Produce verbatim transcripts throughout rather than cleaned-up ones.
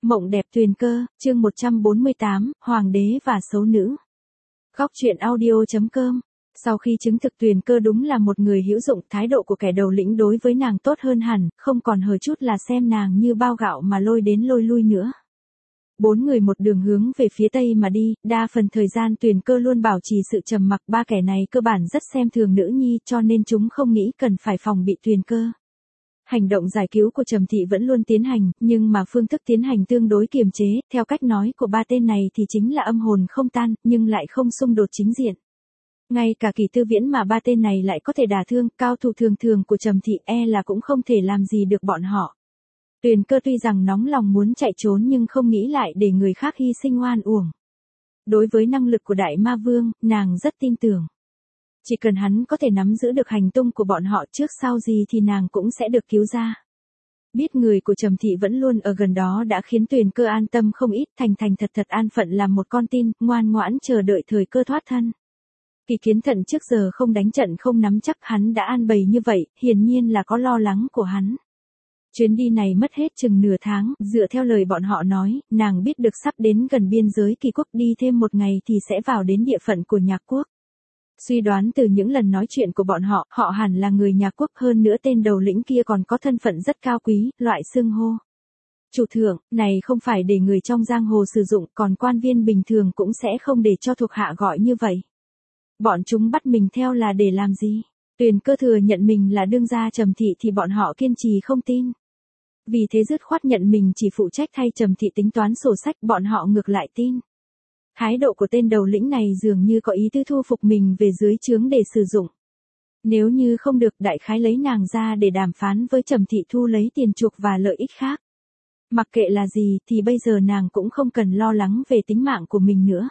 Mộng đẹp Tuyền Cơ, chương một trăm bốn mươi tám, Hoàng đế và xấu nữ. Góc truyện audio chấm com. Sau khi chứng thực Tuyền Cơ đúng là một người hữu dụng, thái độ của kẻ đầu lĩnh đối với nàng tốt hơn hẳn, không còn hờ chút là xem nàng như bao gạo mà lôi đến lôi lui nữa. Bốn người một đường hướng về phía tây mà đi, đa phần thời gian Tuyền Cơ luôn bảo trì sự trầm mặc, ba kẻ này cơ bản rất xem thường nữ nhi cho nên chúng không nghĩ cần phải phòng bị Tuyền Cơ. Hành động giải cứu của Trầm Thị vẫn luôn tiến hành, nhưng mà phương thức tiến hành tương đối kiềm chế, theo cách nói của ba tên này thì chính là âm hồn không tan, nhưng lại không xung đột chính diện. Ngay cả Kỳ Tư Viễn mà ba tên này lại có thể đả thương, cao thủ thường thường của Trầm Thị e là cũng không thể làm gì được bọn họ. Tuyền Cơ tuy rằng nóng lòng muốn chạy trốn nhưng không nghĩ lại để người khác hy sinh oan uổng. Đối với năng lực của Đại Ma Vương, nàng rất tin tưởng. Chỉ cần hắn có thể nắm giữ được hành tung của bọn họ trước sau gì thì nàng cũng sẽ được cứu ra. Biết người của Trầm Thị vẫn luôn ở gần đó đã khiến Tuyền Cơ an tâm không ít, thành thành thật thật an phận làm một con tin, ngoan ngoãn chờ đợi thời cơ thoát thân. Kỳ Kiến Thận trước giờ không đánh trận không nắm chắc, hắn đã an bày như vậy, hiển nhiên là có lo lắng của hắn. Chuyến đi này mất hết chừng nửa tháng, dựa theo lời bọn họ nói, nàng biết được sắp đến gần biên giới Kỳ Quốc, đi thêm một ngày thì sẽ vào đến địa phận của Nhạc Quốc. Suy đoán từ những lần nói chuyện của bọn họ, họ hẳn là người Nhạc Quốc, hơn nữa tên đầu lĩnh kia còn có thân phận rất cao quý, loại xưng hô. Chủ thượng, này không phải để người trong giang hồ sử dụng, còn quan viên bình thường cũng sẽ không để cho thuộc hạ gọi như vậy. Bọn chúng bắt mình theo là để làm gì? Tuyền Cơ thừa nhận mình là đương gia Trầm Thị thì bọn họ kiên trì không tin. Vì thế dứt khoát nhận mình chỉ phụ trách thay Trầm Thị tính toán sổ sách, bọn họ ngược lại tin. Thái độ của tên đầu lĩnh này dường như có ý tư thu phục mình về dưới trướng để sử dụng. Nếu như không được, đại khái lấy nàng ra để đàm phán với Trầm Thị thu lấy tiền chuộc và lợi ích khác. Mặc kệ là gì thì bây giờ nàng cũng không cần lo lắng về tính mạng của mình nữa.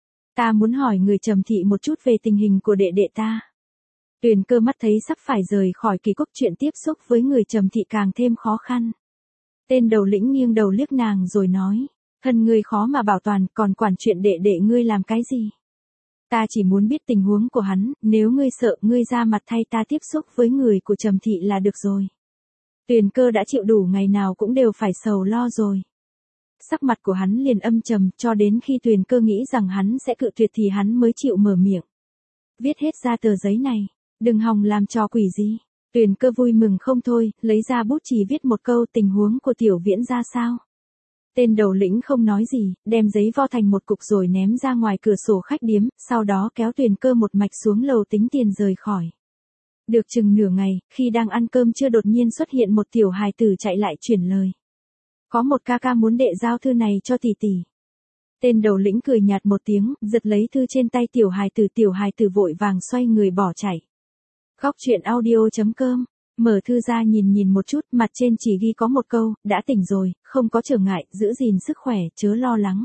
Ta muốn hỏi người Trầm Thị một chút về tình hình của đệ đệ ta. Tuyền Cơ mắt thấy sắp phải rời khỏi Kỳ Quốc, chuyện tiếp xúc với người Trầm Thị càng thêm khó khăn. Tên đầu lĩnh nghiêng đầu liếc nàng rồi nói. Thân ngươi khó mà bảo toàn, còn quản chuyện đệ đệ ngươi làm cái gì? Ta chỉ muốn biết tình huống của hắn, nếu ngươi sợ, ngươi ra mặt thay ta tiếp xúc với người của Trầm Thị là được rồi. Tuyền Cơ đã chịu đủ ngày nào cũng đều phải sầu lo rồi. Sắc mặt của hắn liền âm trầm, cho đến khi Tuyền Cơ nghĩ rằng hắn sẽ cự tuyệt thì hắn mới chịu mở miệng. Viết hết ra tờ giấy này, đừng hòng làm trò quỷ gì. Tuyền Cơ vui mừng không thôi, lấy ra bút chì viết một câu, tình huống của Tiểu Viễn ra sao. Tên đầu lĩnh không nói gì, đem giấy vo thành một cục rồi ném ra ngoài cửa sổ khách điếm, sau đó kéo Tuyền Cơ một mạch xuống lầu tính tiền rời khỏi. Được chừng nửa ngày, khi đang ăn cơm trưa đột nhiên xuất hiện một tiểu hài tử chạy lại chuyển lời. Có một ca ca muốn đệ giao thư này cho tỷ tỷ. Tên đầu lĩnh cười nhạt một tiếng, giật lấy thư trên tay tiểu hài tử, tiểu hài tử vội vàng xoay người bỏ chạy. Góc truyện audio chấm com. Mở thư ra nhìn nhìn một chút, mặt trên chỉ ghi có một câu, đã tỉnh rồi, không có trở ngại, giữ gìn sức khỏe, chớ lo lắng.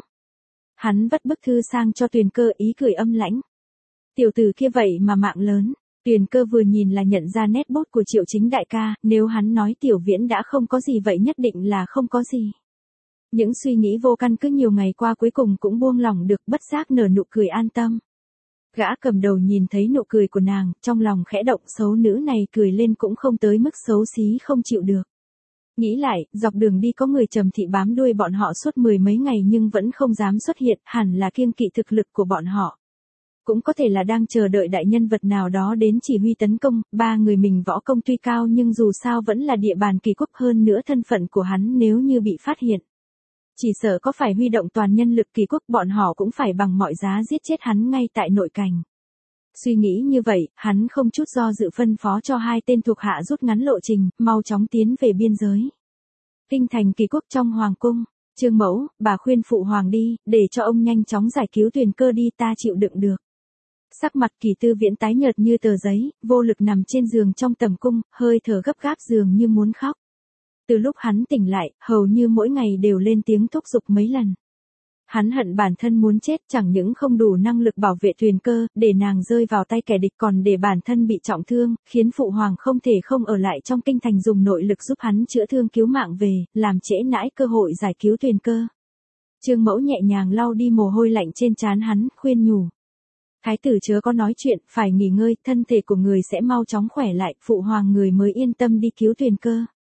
Hắn vất bức thư sang cho Tuyền Cơ, ý cười âm lãnh. Tiểu tử kia vậy mà mạng lớn. Tuyền Cơ vừa nhìn là nhận ra nét bút của Triệu Chính đại ca, nếu hắn nói Tiểu Viễn đã không có gì vậy nhất định là không có gì. Những suy nghĩ vô căn cứ nhiều ngày qua cuối cùng cũng buông lỏng được, bất giác nở nụ cười an tâm. Gã cầm đầu nhìn thấy nụ cười của nàng, trong lòng khẽ động, xấu nữ này cười lên cũng không tới mức xấu xí không chịu được. Nghĩ lại, dọc đường đi có người Trầm Thị bám đuôi bọn họ suốt mười mấy ngày nhưng vẫn không dám xuất hiện, hẳn là kiêng kỵ thực lực của bọn họ. Cũng có thể là đang chờ đợi đại nhân vật nào đó đến chỉ huy tấn công, ba người mình võ công tuy cao nhưng dù sao vẫn là địa bàn Kỳ Quốc, hơn nữa thân phận của hắn nếu như bị phát hiện. Chỉ sợ có phải huy động toàn nhân lực Kỳ Quốc, bọn họ cũng phải bằng mọi giá giết chết hắn ngay tại nội cảnh. Suy nghĩ như vậy, hắn không chút do dự phân phó cho hai tên thuộc hạ rút ngắn lộ trình, mau chóng tiến về biên giới. Kinh thành Kỳ Quốc trong hoàng cung, Trương Mẫu, bà khuyên phụ hoàng đi, để cho ông nhanh chóng giải cứu Tuyền Cơ đi, ta chịu đựng được. Sắc mặt Kỳ Tư Viễn tái nhợt như tờ giấy, vô lực nằm trên giường trong tầm cung, hơi thở gấp gáp dường như muốn khóc. Từ lúc hắn tỉnh lại, hầu như mỗi ngày đều lên tiếng thúc giục mấy lần. Hắn hận bản thân muốn chết, chẳng những không đủ năng lực bảo vệ Tuyền Cơ, để nàng rơi vào tay kẻ địch, còn để bản thân bị trọng thương, khiến phụ hoàng không thể không ở lại trong kinh thành dùng nội lực giúp hắn chữa thương cứu mạng về, làm trễ nãi cơ hội giải cứu Tuyền Cơ. Trương Mẫu nhẹ nhàng lau đi mồ hôi lạnh trên trán hắn, khuyên nhủ. Thái tử chớ có nói chuyện, phải nghỉ ngơi, thân thể của người sẽ mau chóng khỏe lại, phụ hoàng người mới yên tâm đi cứu Tuyền Cơ.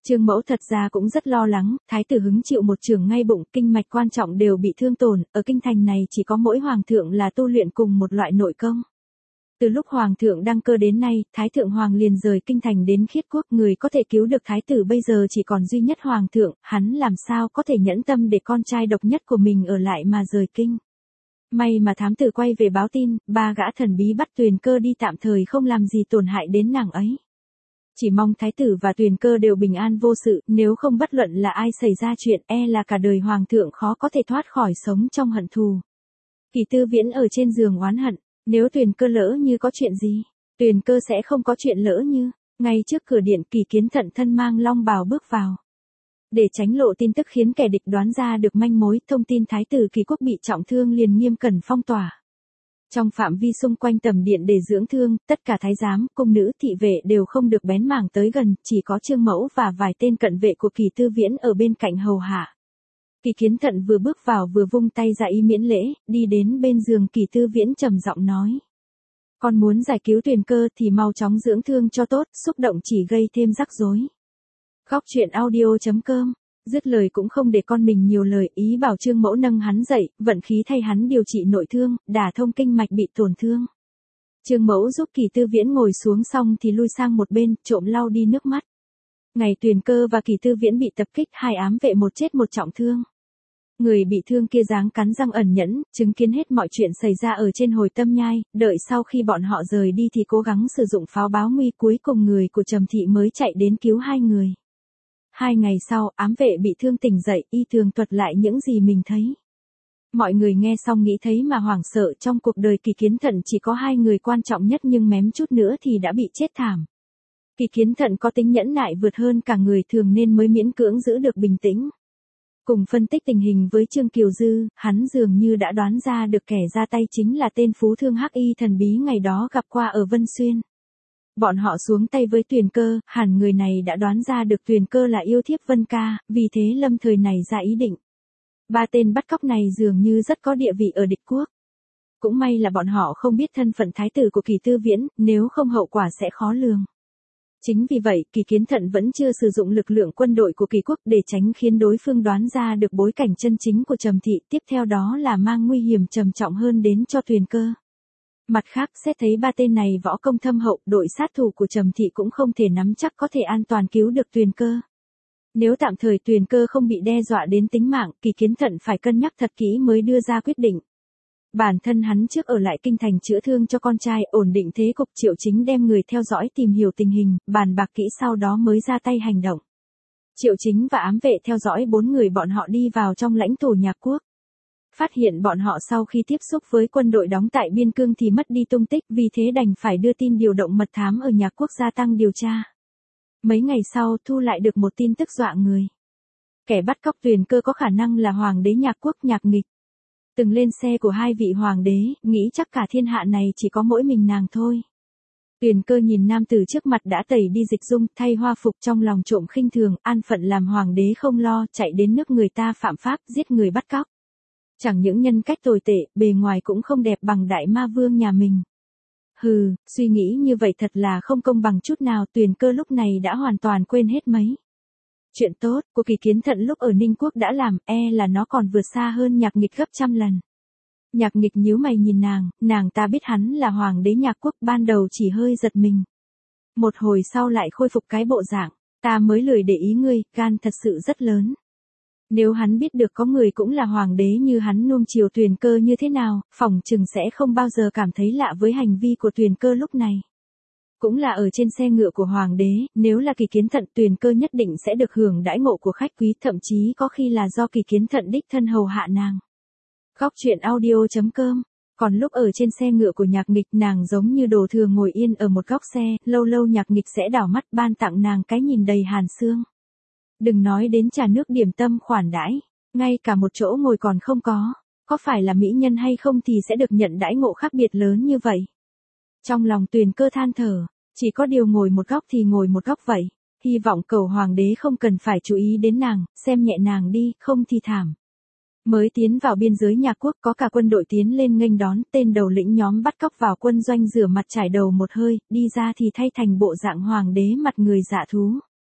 Trương Mẫu thật ra cũng rất lo lắng, thái tử hứng chịu một chưởng ngay bụng, kinh mạch quan trọng đều bị thương tổn, ở kinh thành này chỉ có mỗi hoàng thượng là tu luyện cùng một loại nội công. Từ lúc hoàng thượng đăng cơ đến nay, thái thượng hoàng liền rời kinh thành đến Khiết Quốc, người có thể cứu được thái tử bây giờ chỉ còn duy nhất hoàng thượng, hắn làm sao có thể nhẫn tâm để con trai độc nhất của mình ở lại mà rời kinh. May mà thám tử quay về báo tin, ba gã thần bí bắt Tuyền Cơ đi tạm thời không làm gì tổn hại đến nàng ấy. Chỉ mong thái tử và Tuyền Cơ đều bình an vô sự, nếu không bất luận là ai xảy ra chuyện, e là cả đời hoàng thượng khó có thể thoát khỏi sống trong hận thù. Kỳ Tư Viễn ở trên giường oán hận, nếu Tuyền Cơ lỡ như có chuyện gì, Tuyền Cơ sẽ không có chuyện lỡ như. Ngay trước cửa điện, Kỳ Kiến Thận thân mang long bào bước vào. Để tránh lộ tin tức khiến kẻ địch đoán ra được manh mối, thông tin thái tử Kỳ Quốc bị trọng thương liền nghiêm cẩn phong tỏa. Trong phạm vi xung quanh tầm điện để dưỡng thương, tất cả thái giám, cung nữ, thị vệ đều không được bén mảng tới gần, chỉ có Trương Mẫu và vài tên cận vệ của Kỳ Tư Viễn ở bên cạnh hầu hạ. Kỳ Kiến Thận vừa bước vào vừa vung tay ra ý miễn lễ, đi đến bên giường Kỳ Tư Viễn trầm giọng nói. Con muốn giải cứu Tuyền Cơ thì mau chóng dưỡng thương cho tốt, xúc động chỉ gây thêm rắc rối. Góc truyện audio chấm com, dứt lời cũng không để con mình nhiều lời, ý bảo Trương Mẫu nâng hắn dậy, vận khí thay hắn điều trị nội thương, đả thông kinh mạch bị tổn thương. Trương Mẫu giúp Kỳ Tư Viễn ngồi xuống xong thì lui sang một bên, trộm lau đi nước mắt. Ngày Tuyền Cơ và Kỳ Tư Viễn bị tập kích, hai ám vệ một chết một trọng thương. Người bị thương kia dáng cắn răng ẩn nhẫn, chứng kiến hết mọi chuyện xảy ra ở trên Hồi Tâm Nhai, đợi sau khi bọn họ rời đi thì cố gắng sử dụng pháo báo nguy, cuối cùng người của Trầm Thị mới chạy đến cứu hai người. Hai ngày sau, ám vệ bị thương tỉnh dậy, y tường thuật lại những gì mình thấy. Mọi người nghe xong nghĩ thấy mà hoảng sợ, trong cuộc đời Kỳ Kiến Thận chỉ có hai người quan trọng nhất nhưng mém chút nữa thì đã bị chết thảm. Kỳ Kiến Thận có tính nhẫn nại vượt hơn cả người thường nên mới miễn cưỡng giữ được bình tĩnh. Cùng phân tích tình hình với Trương Kiều Dư, hắn dường như đã đoán ra được kẻ ra tay chính là tên phú thương hắc y thần bí ngày đó gặp qua ở Vân Xuyên. Bọn họ xuống tay với Tuyền Cơ, hẳn người này đã đoán ra được Tuyền Cơ là yêu thiếp Vân Ca, vì thế lâm thời này ra ý định. Ba tên bắt cóc này dường như rất có địa vị ở địch quốc. Cũng may là bọn họ không biết thân phận thái tử của Kỳ Tư Viễn, nếu không hậu quả sẽ khó lường. Chính vì vậy, Kỳ Kiến Thận vẫn chưa sử dụng lực lượng quân đội của Kỳ Quốc để tránh khiến đối phương đoán ra được bối cảnh chân chính của Trầm Thị, tiếp theo đó là mang nguy hiểm trầm trọng hơn đến cho Tuyền Cơ. Mặt khác, xét thấy ba tên này võ công thâm hậu, đội sát thủ của Trầm Thị cũng không thể nắm chắc có thể an toàn cứu được Tuyền Cơ. Nếu tạm thời Tuyền Cơ không bị đe dọa đến tính mạng, Kỳ Kiến Thận phải cân nhắc thật kỹ mới đưa ra quyết định. Bản thân hắn trước ở lại kinh thành chữa thương cho con trai, ổn định thế cục, Triệu Chính đem người theo dõi tìm hiểu tình hình, bàn bạc kỹ sau đó mới ra tay hành động. Triệu Chính và ám vệ theo dõi bốn người bọn họ đi vào trong lãnh thổ Nhạc Quốc. Phát hiện bọn họ sau khi tiếp xúc với quân đội đóng tại biên cương thì mất đi tung tích, vì thế đành phải đưa tin điều động mật thám ở Nhạc Quốc gia tăng điều tra. Mấy ngày sau thu lại được một tin tức dọa người. Kẻ bắt cóc Tuyền Cơ có khả năng là hoàng đế Nhạc Quốc Nhạc Nghịch. Từng lên xe của hai vị hoàng đế, nghĩ chắc cả thiên hạ này chỉ có mỗi mình nàng thôi. Tuyền Cơ nhìn nam tử trước mặt đã tẩy đi dịch dung, thay hoa phục, trong lòng trộm khinh thường, an phận làm hoàng đế không lo, chạy đến nước người ta phạm pháp, giết người bắt cóc. Chẳng những nhân cách tồi tệ, bề ngoài cũng không đẹp bằng đại ma vương nhà mình. Hừ, suy nghĩ như vậy thật là không công bằng chút nào, Tuyền Cơ lúc này đã hoàn toàn quên hết mấy chuyện tốt của Kỳ Kiến Thận lúc ở Ninh Quốc đã làm, e là nó còn vượt xa hơn Nhạc Nghịch gấp trăm lần. Nhạc Nghịch nhíu mày nhìn nàng, nàng ta biết hắn là hoàng đế Nhạc Quốc, ban đầu chỉ hơi giật mình. Một hồi sau lại khôi phục cái bộ dạng, ta mới lười để ý ngươi, gan thật sự rất lớn. Nếu hắn biết được có người cũng là hoàng đế như hắn nuông chiều Tuyền Cơ như thế nào, phỏng chừng sẽ không bao giờ cảm thấy lạ với hành vi của Tuyền Cơ lúc này. Cũng là ở trên xe ngựa của hoàng đế, nếu là Kỳ Kiến Thận, Tuyền Cơ nhất định sẽ được hưởng đãi ngộ của khách quý, thậm chí có khi là do Kỳ Kiến Thận đích thân hầu hạ nàng. Góc truyện audio chấm com. Còn lúc ở trên xe ngựa của Nhạc Nghịch, nàng giống như đồ thừa ngồi yên ở một góc xe, lâu lâu Nhạc Nghịch sẽ đảo mắt ban tặng nàng cái nhìn đầy hàn xương. Đừng nói đến trà nước điểm tâm khoản đãi, ngay cả một chỗ ngồi còn không có, có phải là mỹ nhân hay không thì sẽ được nhận đãi ngộ khác biệt lớn như vậy. Trong lòng Tuyền Cơ than thở, chỉ có điều ngồi một góc thì ngồi một góc vậy, hy vọng cầu hoàng đế không cần phải chú ý đến nàng, xem nhẹ nàng đi, không thì thảm. Mới tiến vào biên giới Nhạc Quốc có cả quân đội tiến lên nghênh đón, tên đầu lĩnh nhóm bắt cóc vào quân doanh rửa mặt trải đầu một hơi, đi ra thì thay thành bộ dạng hoàng đế mặt người dạ thú.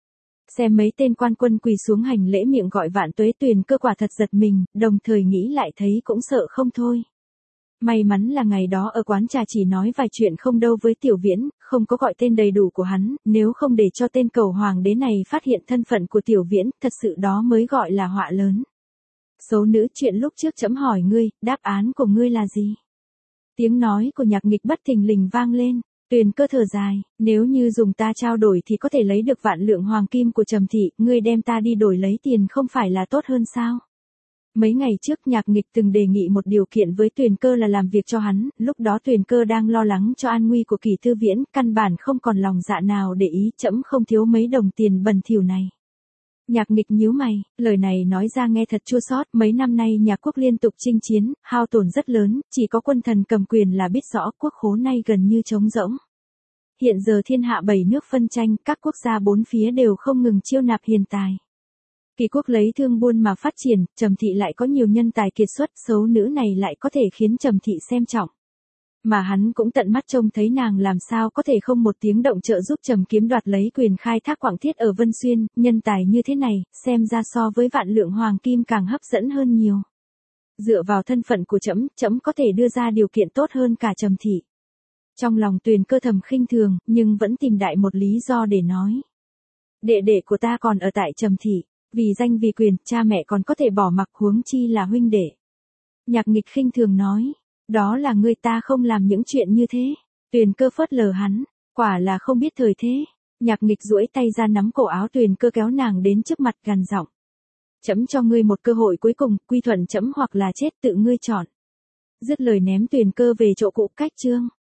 Xem mấy tên quan quân quỳ xuống hành lễ miệng gọi vạn tuế, Tuyền Cơ quả thật giật mình, đồng thời nghĩ lại thấy cũng sợ không thôi. May mắn là ngày đó ở quán trà chỉ nói vài chuyện không đâu với Tiểu Viễn, không có gọi tên đầy đủ của hắn, nếu không để cho tên cầu hoàng đế này phát hiện thân phận của Tiểu Viễn, thật sự đó mới gọi là họa lớn. Xấu nữ, chuyện lúc trước trẫm hỏi ngươi, đáp án của ngươi là gì? Tiếng nói của Nhạc Nghịch bất thình lình vang lên. Tuyền Cơ thở dài, nếu như dùng ta trao đổi thì có thể lấy được vạn lượng hoàng kim của Trầm thị, ngươi đem ta đi đổi lấy tiền không phải là tốt hơn sao? Mấy ngày trước Nhạc Nghịch từng đề nghị một điều kiện với Tuyền Cơ là làm việc cho hắn, lúc đó Tuyền Cơ đang lo lắng cho an nguy của Kỳ Tư Viễn, căn bản không còn lòng dạ nào để ý, trẫm không thiếu mấy đồng tiền bẩn thỉu này. Nhạc Nghịch nhíu mày, lời này nói ra nghe thật chua xót, mấy năm nay nhà quốc liên tục chinh chiến, hao tổn rất lớn, chỉ có quân thần cầm quyền là biết rõ quốc khố nay gần như trống rỗng. Hiện giờ thiên hạ bảy nước phân tranh, các quốc gia bốn phía đều không ngừng chiêu nạp hiền tài. Kỳ quốc lấy thương buôn mà phát triển, Trầm thị lại có nhiều nhân tài kiệt xuất, xấu nữ này lại có thể khiến Trầm thị xem trọng. Mà hắn cũng tận mắt trông thấy nàng làm sao có thể không một tiếng động trợ giúp Trầm Kiếm đoạt lấy quyền khai thác quặng thiết ở Vân Xuyên, nhân tài như thế này, xem ra so với vạn lượng hoàng kim càng hấp dẫn hơn nhiều. Dựa vào thân phận của trẫm, trẫm có thể đưa ra điều kiện tốt hơn cả Trầm thị. Trong lòng Tuyền Cơ thầm khinh thường, nhưng vẫn tìm đại một lý do để nói. Đệ đệ của ta còn ở tại Trầm thị, vì danh vì quyền, cha mẹ còn có thể bỏ mặc, huống chi là huynh đệ. Nhạc Nghịch khinh thường nói. Đó là ngươi, ta không làm những chuyện như thế. Tuyền Cơ phớt lờ hắn, quả là không biết thời thế. Nhạc Nghịch duỗi tay ra nắm cổ áo Tuyền Cơ kéo nàng đến trước mặt gằn giọng. Trẫm cho ngươi một cơ hội cuối cùng, quy thuận trẫm hoặc là chết, tự ngươi chọn. Dứt lời ném Tuyền Cơ về chỗ cũ cách trương.